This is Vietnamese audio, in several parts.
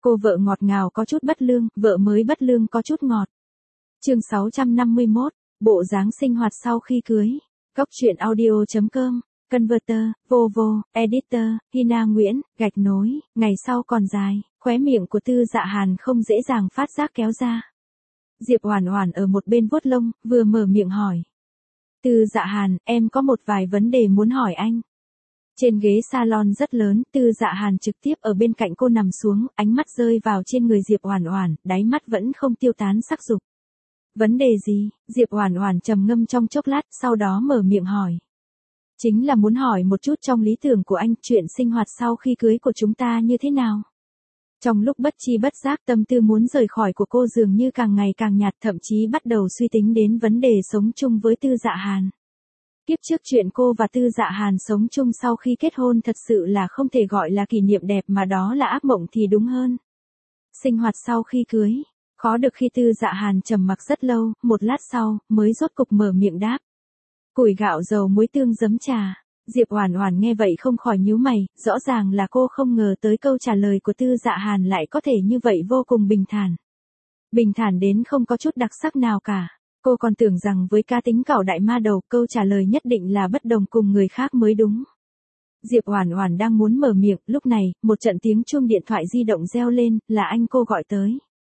Cô vợ ngọt ngào có chút bất lương, vợ mới bất lương có chút ngọt. Chương 651, bộ dáng sinh hoạt sau khi cưới. Góc truyện audio.com, Converter, Vovo, Editor, Hina Nguyễn, gạch nối, ngày sau còn dài, khóe miệng của Tư Dạ Hàn không dễ dàng phát giác kéo ra. Diệp Oản Oản ở một bên vuốt lông, vừa mở miệng hỏi. Tư Dạ Hàn, em có một vài vấn đề muốn hỏi anh. Trên ghế salon rất lớn, Tư Dạ Hàn trực tiếp ở bên cạnh cô nằm xuống, ánh mắt rơi vào trên người Diệp Oản Oản, đáy mắt vẫn không tiêu tán sắc dục. Vấn đề gì? Diệp Oản Oản trầm ngâm trong chốc lát, sau đó mở miệng hỏi. Chính là muốn hỏi một chút trong lý tưởng của anh, chuyện sinh hoạt sau khi cưới của chúng ta như thế nào? Trong lúc bất chi bất giác, tâm tư muốn rời khỏi của cô dường như càng ngày càng nhạt, thậm chí bắt đầu suy tính đến vấn đề sống chung với Tư Dạ Hàn. Kiếp trước chuyện cô và Tư Dạ Hàn sống chung sau khi kết hôn thật sự là không thể gọi là kỷ niệm đẹp mà đó là ác mộng thì đúng hơn. Sinh hoạt sau khi cưới, khó được khi Tư Dạ Hàn trầm mặc rất lâu, một lát sau, mới rốt cục mở miệng đáp. Củi gạo dầu muối tương giấm trà. Diệp Oản Oản nghe vậy không khỏi nhíu mày, rõ ràng là cô không ngờ tới câu trả lời của Tư Dạ Hàn lại có thể như vậy vô cùng bình thản. Bình thản đến không có chút đặc sắc nào cả. Cô còn tưởng rằng với cá tính cẩu đại ma đầu, câu trả lời nhất định là bất đồng cùng người khác mới đúng. Diệp Oản Oản đang muốn mở miệng, lúc này, một trận tiếng chuông điện thoại di động reo lên, là anh cô gọi tới.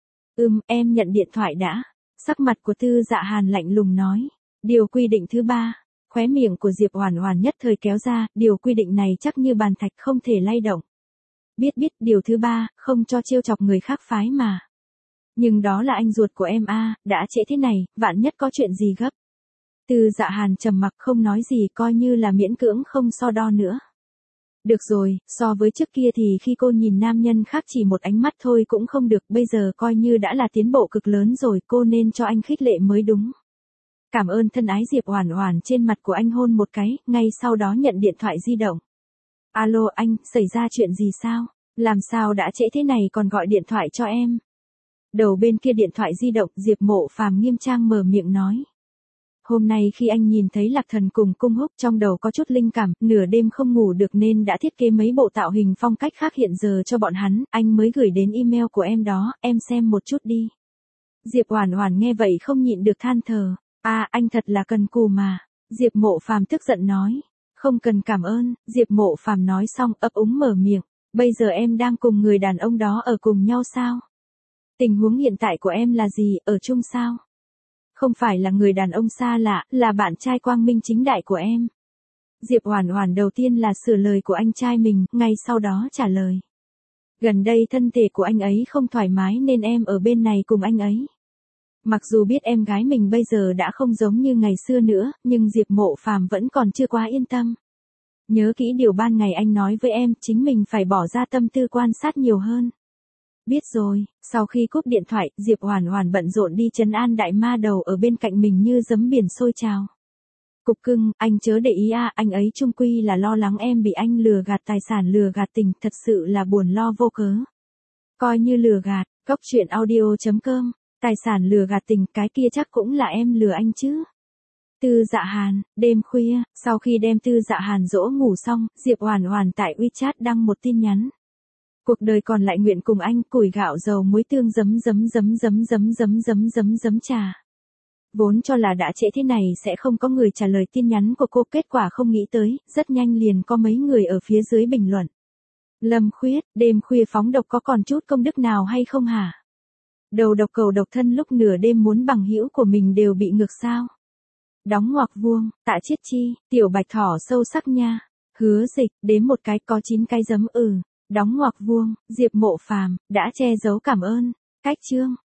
Em nhận điện thoại đã. Sắc mặt của Tư Dạ Hàn lạnh lùng nói. Điều quy định thứ 3. Khóe miệng của Diệp Oản Oản nhất thời kéo ra, điều quy định này chắc như bàn thạch không thể lay động. Biết, điều thứ 3, không cho trêu chọc người khác phái mà. Nhưng đó là anh ruột của em a, đã trễ thế này, vạn nhất có chuyện gì gấp. Tư Dạ Hàn trầm mặc không nói gì, coi như là miễn cưỡng không so đo nữa. Được rồi, so với trước kia thì khi cô nhìn nam nhân khác chỉ một ánh mắt thôi cũng không được, bây giờ coi như đã là tiến bộ cực lớn rồi, cô nên cho anh khích lệ mới đúng. Cảm ơn thân ái. Diệp Oản Oản trên mặt của anh hôn một cái, ngay sau đó nhận điện thoại di động. Alo anh, xảy ra chuyện gì sao? Làm sao đã trễ thế này còn gọi điện thoại cho em? Đầu bên kia điện thoại di động, Diệp Mộ Phàm nghiêm trang mở miệng nói. Hôm nay khi anh nhìn thấy Lạc Thần cùng Cung Húc, trong đầu có chút linh cảm, nửa đêm không ngủ được nên đã thiết kế mấy bộ tạo hình phong cách khác hiện giờ cho bọn hắn, anh mới gửi đến email của em đó, em xem một chút đi. Diệp Oản Oản nghe vậy không nhịn được than thở. Anh thật là cần cù mà. Diệp Mộ Phàm tức giận nói. Không cần cảm ơn. Diệp Mộ Phàm nói xong ấp úng mở miệng. Bây giờ em đang cùng người đàn ông đó ở cùng nhau sao? Tình huống hiện tại của em là gì, ở chung sao? Không phải là người đàn ông xa lạ, là bạn trai quang minh chính đại của em. Diệp Oản Oản đầu tiên là sửa lời của anh trai mình, ngay sau đó trả lời. Gần đây thân thể của anh ấy không thoải mái nên em ở bên này cùng anh ấy. Mặc dù biết em gái mình bây giờ đã không giống như ngày xưa nữa, nhưng Diệp Mộ Phàm vẫn còn chưa quá yên tâm. Nhớ kỹ điều ban ngày anh nói với em, chính mình phải bỏ ra tâm tư quan sát nhiều hơn. Biết rồi. Sau khi cúp điện thoại, Diệp Oản Oản bận rộn đi trấn an đại ma đầu ở bên cạnh mình như giấm biển sôi trào. Cục cưng, anh chớ để ý anh ấy chung quy là lo lắng em bị anh lừa gạt tài sản, lừa gạt tình, thật sự là buồn lo vô cớ. Coi như lừa gạt. Góc truyện audio.com. Tài sản lừa gạt tình, cái kia chắc cũng là em lừa anh chứ. Tư Dạ Hàn. Đêm khuya, sau khi đem Tư Dạ Hàn dỗ ngủ xong, Diệp Oản Oản tại WeChat đăng một tin nhắn. Cuộc đời còn lại nguyện cùng anh, củi gạo dầu muối tương giấm trà. Vốn cho là đã trễ thế này sẽ không có người trả lời tin nhắn của cô, kết quả không nghĩ tới, rất nhanh liền có mấy người ở phía dưới bình luận. Lâm Khuyết, đêm khuya phóng độc có còn chút công đức nào hay không hả? Đầu độc cầu độc thân lúc nửa đêm muốn bằng hữu của mình đều bị ngược sao? Đóng ngoặc vuông, Tạ Chiết Chi, tiểu bạch thỏ sâu sắc nha. Hứa Dịch, đếm một cái có 9 cái giấm. Đóng ngoặc vuông, Diệp Mộ Phàm, đã che giấu cảm ơn. Cách chương.